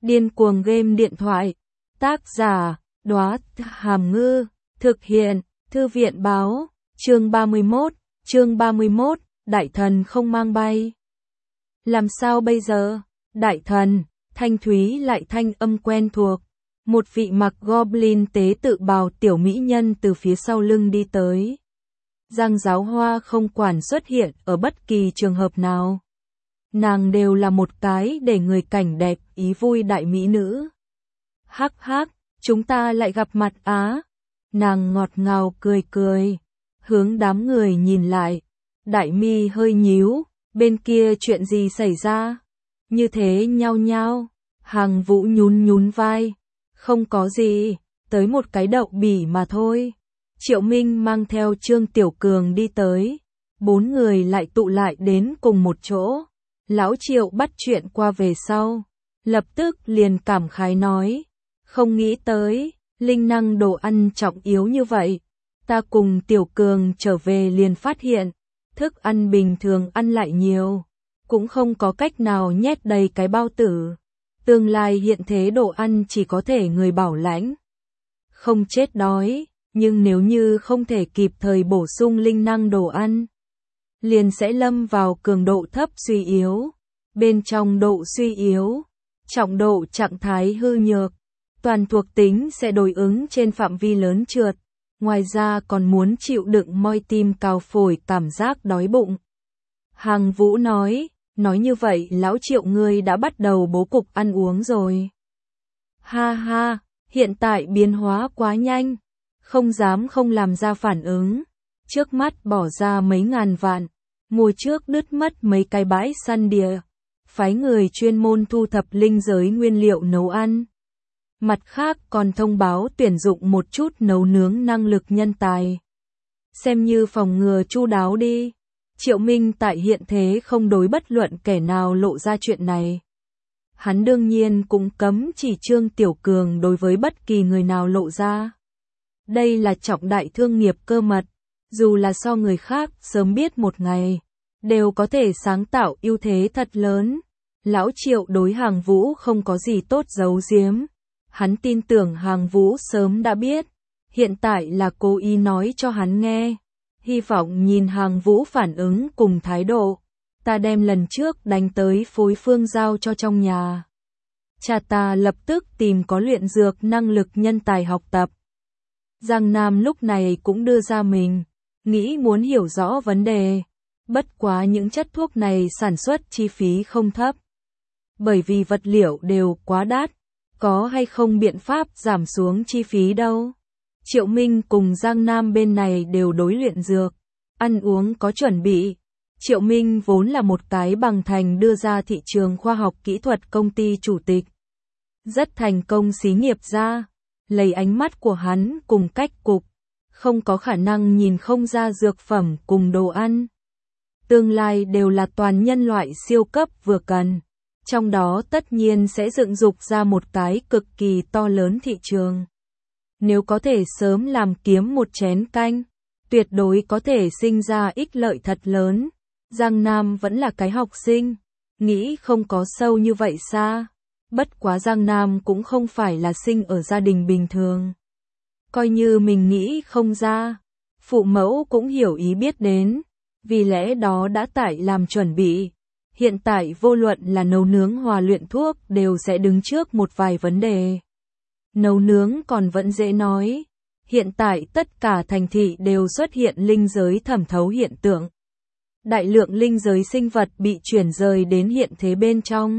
Điên cuồng game điện thoại. Tác giả, Đóa Hàm Ngư. Thực hiện, Thư viện báo. Chương 31, Đại thần không mang bay. Làm sao bây giờ? Đại thần, thanh thúy lại thanh âm quen thuộc. Một vị mặc goblin tế tự bào tiểu mỹ nhân từ phía sau lưng đi tới. Giang Giáo Hoa không quản xuất hiện ở bất kỳ trường hợp nào. Nàng đều là một cái để người cảnh đẹp ý vui đại mỹ nữ. Hắc hắc, chúng ta lại gặp mặt á. Nàng ngọt ngào cười cười, hướng đám người nhìn lại. Đại mi hơi nhíu, bên kia chuyện gì xảy ra? Như thế nhao nhao, Hàng Vũ nhún vai. Không có gì, tới một cái đậu bỉ mà thôi. Triệu Minh mang theo Trương Tiểu Cường đi tới. 4 người lại tụ lại đến cùng một chỗ. Lão Triệu bắt chuyện qua về sau. Lập tức liền cảm khái nói. Không nghĩ tới, linh năng đồ ăn trọng yếu như vậy. Ta cùng Tiểu Cường trở về liền phát hiện. Thức ăn bình thường ăn lại nhiều. Cũng không có cách nào nhét đầy cái bao tử. Tương lai hiện thế đồ ăn chỉ có thể người bảo lãnh. Không chết đói, nhưng nếu như không thể kịp thời bổ sung linh năng đồ ăn, liền sẽ lâm vào cường độ thấp suy yếu. Bên trong độ suy yếu, trọng độ trạng thái hư nhược, toàn thuộc tính sẽ đối ứng trên phạm vi lớn trượt. Ngoài ra còn muốn chịu đựng moi tim cào phổi cảm giác đói bụng. Hàng Vũ nói như vậy lão Triệu ngươi đã bắt đầu bố cục ăn uống rồi. Ha ha, hiện tại biến hóa quá nhanh, không dám không làm ra phản ứng. Trước mắt bỏ ra mấy ngàn vạn, mùa trước đứt mất mấy cái bãi săn đìa, phái người chuyên môn thu thập linh giới nguyên liệu nấu ăn. Mặt khác còn thông báo tuyển dụng một chút nấu nướng năng lực nhân tài. Xem như phòng ngừa chu đáo đi. Triệu Minh tại hiện thế không đối bất luận kẻ nào lộ ra chuyện này. Hắn đương nhiên cũng cấm chỉ Trương Tiểu Cường đối với bất kỳ người nào lộ ra. Đây là trọng đại thương nghiệp cơ mật, dù là so người khác sớm biết một ngày, đều có thể sáng tạo ưu thế thật lớn. Lão Triệu đối Hàng Vũ không có gì tốt giấu giếm. Hắn tin tưởng Hàng Vũ sớm đã biết, hiện tại là cố ý nói cho hắn nghe. Hy vọng nhìn Hàng Vũ phản ứng cùng thái độ. Ta đem lần trước đánh tới phối phương giao cho trong nhà. Cha ta lập tức tìm có luyện dược năng lực nhân tài học tập. Giang Nam lúc này cũng đưa ra mình, nghĩ muốn hiểu rõ vấn đề. Bất quá những chất thuốc này sản xuất chi phí không thấp. Bởi vì vật liệu đều quá đắt, có hay không biện pháp giảm xuống chi phí đâu. Triệu Minh cùng Giang Nam bên này đều đối luyện dược, ăn uống có chuẩn bị. Triệu Minh vốn là một cái bằng thành đưa ra thị trường khoa học kỹ thuật công ty chủ tịch. Rất thành công xí nghiệp ra, lấy ánh mắt của hắn cùng cách cục, không có khả năng nhìn không ra dược phẩm cùng đồ ăn. Tương lai đều là toàn nhân loại siêu cấp vừa cần. Trong đó tất nhiên sẽ dựng dục ra một cái cực kỳ to lớn thị trường. Nếu có thể sớm làm kiếm một chén canh, tuyệt đối có thể sinh ra ích lợi thật lớn. Giang Nam vẫn là cái học sinh, nghĩ không có sâu như vậy xa. Bất quá Giang Nam cũng không phải là sinh ở gia đình bình thường. Coi như mình nghĩ không ra, phụ mẫu cũng hiểu ý biết đến, vì lẽ đó đã tại làm chuẩn bị. Hiện tại vô luận là nấu nướng hòa luyện thuốc đều sẽ đứng trước một vài vấn đề. Nấu nướng còn vẫn dễ nói. Hiện tại tất cả thành thị đều xuất hiện linh giới thẩm thấu hiện tượng. Đại lượng linh giới sinh vật bị chuyển rời đến hiện thế bên trong.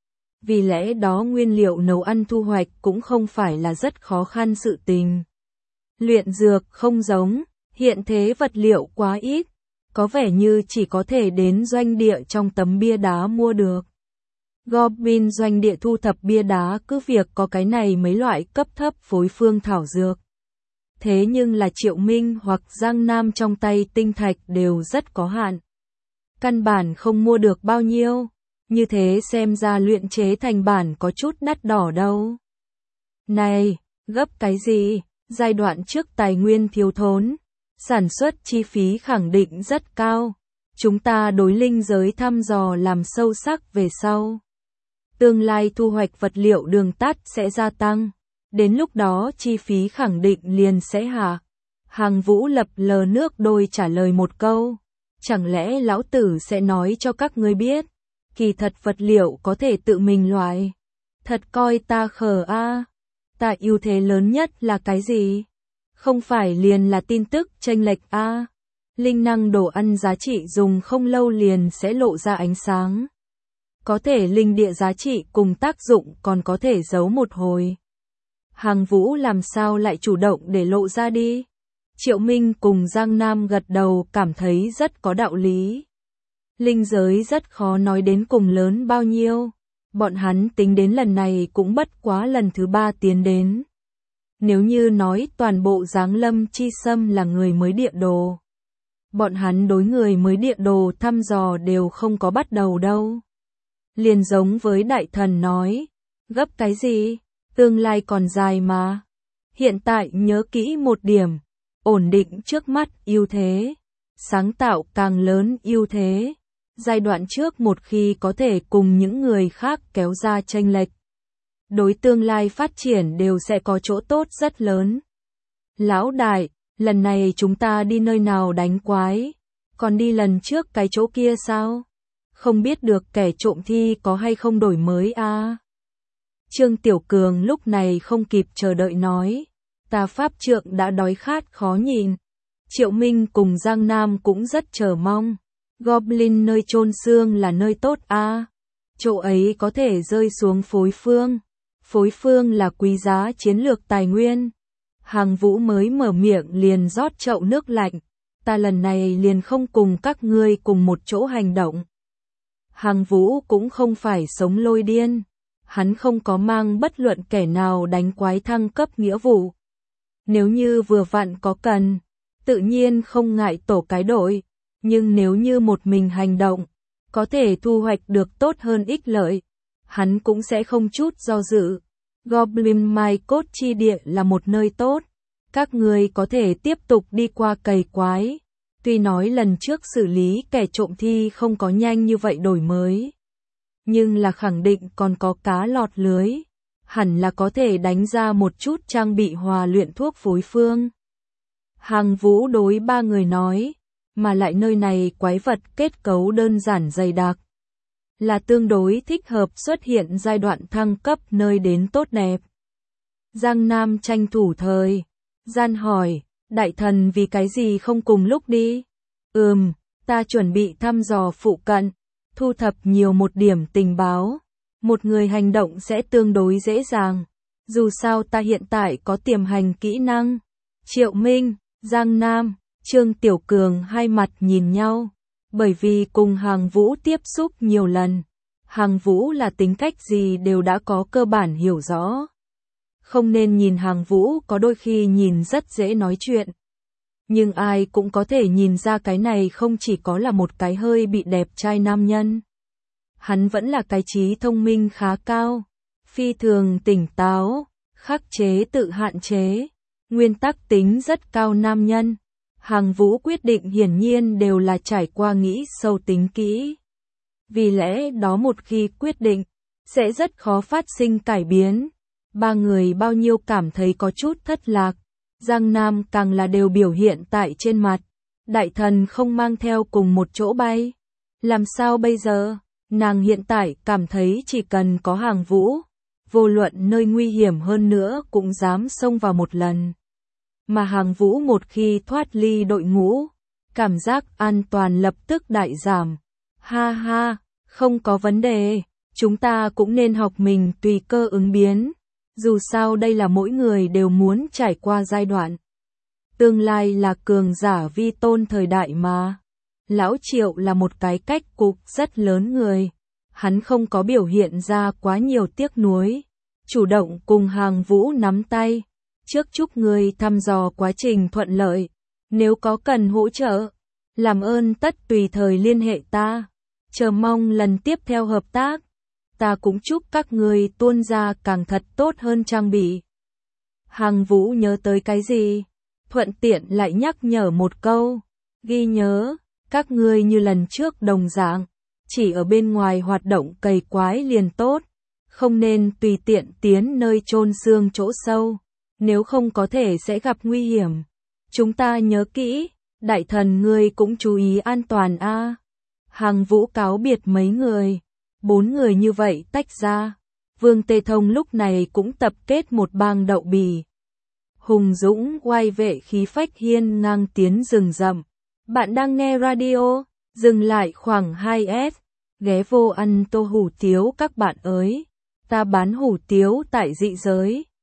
Vì lẽ đó nguyên liệu nấu ăn thu hoạch cũng không phải là rất khó khăn sự tình. Luyện dược không giống, hiện thế vật liệu quá ít. Có vẻ như chỉ có thể đến doanh địa trong tấm bia đá mua được. Goblin doanh địa thu thập bia đá cứ việc có cái này mấy loại cấp thấp phối phương thảo dược. Thế nhưng là Triệu Minh hoặc Giang Nam trong tay tinh thạch đều rất có hạn. Căn bản không mua được bao nhiêu, như thế xem ra luyện chế thành bản có chút đắt đỏ đâu. Này, gấp cái gì, giai đoạn trước tài nguyên thiếu thốn. Sản xuất chi phí khẳng định rất cao. Chúng ta đối linh giới thăm dò làm sâu sắc về sau. tương lai thu hoạch vật liệu đường tắt sẽ gia tăng, đến lúc đó chi phí khẳng định liền sẽ hạ. Hàng Vũ lập lờ nước đôi trả lời một câu, chẳng lẽ lão tử sẽ nói cho các ngươi biết, kỳ thật vật liệu có thể tự mình loại. Thật coi ta khờ a. Ta ưu thế lớn nhất là cái gì? Không phải liền là tin tức chênh lệch a. Linh năng đồ ăn giá trị dùng không lâu liền sẽ lộ ra ánh sáng. Có thể linh địa giá trị cùng tác dụng còn có thể giấu một hồi. Hàng Vũ làm sao lại chủ động để lộ ra đi? Triệu Minh cùng Giang Nam gật đầu cảm thấy rất có đạo lý. Linh giới rất khó nói đến cùng lớn bao nhiêu. Bọn hắn tính đến lần này cũng bất quá lần thứ 3 tiến đến. Nếu như nói toàn bộ Giáng Lâm Chi Sâm là người mới địa đồ, bọn hắn đối người mới địa đồ thăm dò đều không có bắt đầu đâu. Liền giống với đại thần nói, gấp cái gì, tương lai còn dài mà. Hiện tại nhớ kỹ một điểm, ổn định trước mắt ưu thế, sáng tạo càng lớn ưu thế. Giai đoạn trước một khi có thể cùng những người khác kéo ra chênh lệch, đối tương lai phát triển đều sẽ có chỗ tốt rất lớn. Lão đại, lần này chúng ta đi nơi nào đánh quái? Còn đi lần trước cái chỗ kia sao? Không biết được kẻ trộm thi có hay không đổi mới a? Trương Tiểu Cường lúc này không kịp chờ đợi nói, ta pháp trượng đã đói khát khó nhìn. Triệu Minh cùng Giang Nam cũng rất chờ mong. Goblin nơi chôn xương là nơi tốt a. Chỗ ấy có thể rơi xuống phối phương. Phối phương là quý giá chiến lược tài nguyên. Hàng Vũ mới mở miệng liền rót chậu nước lạnh. Ta lần này liền không cùng các ngươi cùng một chỗ hành động. Hàng Vũ cũng không phải sống lôi điên. Hắn không có mang bất luận kẻ nào đánh quái thăng cấp nghĩa vụ. Nếu như vừa vặn có cần, tự nhiên không ngại tổ cái đội. Nhưng nếu như một mình hành động, có thể thu hoạch được tốt hơn ích lợi, hắn cũng sẽ không chút do dự. Goblin Mai Cốt chi địa là một nơi tốt, các người có thể tiếp tục đi qua cày quái. Tuy nói lần trước xử lý kẻ trộm thi không có nhanh như vậy đổi mới, nhưng là khẳng định còn có cá lọt lưới, hẳn là có thể đánh ra một chút trang bị hòa luyện thuốc phối phương. Hàng Vũ đối 3 người nói, mà lại nơi này quái vật kết cấu đơn giản dày đặc, là tương đối thích hợp xuất hiện giai đoạn thăng cấp nơi đến tốt đẹp. Giang Nam tranh thủ thời gian hỏi, đại thần vì cái gì không cùng lúc đi? Ta chuẩn bị thăm dò phụ cận, thu thập nhiều một điểm tình báo, một người hành động sẽ tương đối dễ dàng, dù sao ta hiện tại có tiềm hành kỹ năng. Triệu Minh, Giang Nam, Trương Tiểu Cường hai mặt nhìn nhau, bởi vì cùng Hàng Vũ tiếp xúc nhiều lần, Hàng Vũ là tính cách gì đều đã có cơ bản hiểu rõ. Không nên nhìn Hàng Vũ có đôi khi nhìn rất dễ nói chuyện, nhưng ai cũng có thể nhìn ra cái này không chỉ có là một cái hơi bị đẹp trai nam nhân. Hắn vẫn là cái trí thông minh khá cao, phi thường tỉnh táo, khắc chế tự hạn chế, nguyên tắc tính rất cao nam nhân. Hàng Vũ quyết định hiển nhiên đều là trải qua nghĩ sâu tính kỹ. Vì lẽ đó một khi quyết định, sẽ rất khó phát sinh cải biến. 3 người bao nhiêu cảm thấy có chút thất lạc. Giang Nam càng là đều biểu hiện tại trên mặt. Đại thần không mang theo cùng một chỗ bay. Làm sao bây giờ? Nàng hiện tại cảm thấy chỉ cần có Hàng Vũ, vô luận nơi nguy hiểm hơn nữa cũng dám xông vào một lần. Mà Hàng Vũ một khi thoát ly đội ngũ, cảm giác an toàn lập tức đại giảm. Ha ha, không có vấn đề, chúng ta cũng nên học mình tùy cơ ứng biến. Dù sao đây là mỗi người đều muốn trải qua giai đoạn. Tương lai là cường giả vi tôn thời đại mà. Lão Triệu là một cái cách cục rất lớn người. Hắn không có biểu hiện ra quá nhiều tiếc nuối. Chủ động cùng Hàng Vũ nắm tay. Trước chúc người thăm dò quá trình thuận lợi. Nếu có cần hỗ trợ, làm ơn tất tùy thời liên hệ ta. Chờ mong lần tiếp theo hợp tác. Ta cũng chúc các người tuôn ra càng thật tốt hơn trang bị. Hàng Vũ nhớ tới cái gì? Thuận tiện lại nhắc nhở một câu. Ghi nhớ, các ngươi như lần trước đồng dạng, chỉ ở bên ngoài hoạt động cày quái liền tốt. không nên tùy tiện tiến nơi chôn xương chỗ sâu, nếu không có thể sẽ gặp nguy hiểm. Chúng ta nhớ kỹ, đại thần ngươi cũng chú ý an toàn a. Hằng Vũ cáo biệt mấy người, 4 người như vậy tách ra. Vương Tê Thông lúc này cũng tập kết một bang đậu bì. Hùng dũng oai vệ khí phách hiên ngang tiến rừng rậm. Bạn đang nghe radio, dừng lại khoảng 2S, ghé vô ăn tô hủ tiếu các bạn ơi. Ta bán hủ tiếu tại dị giới.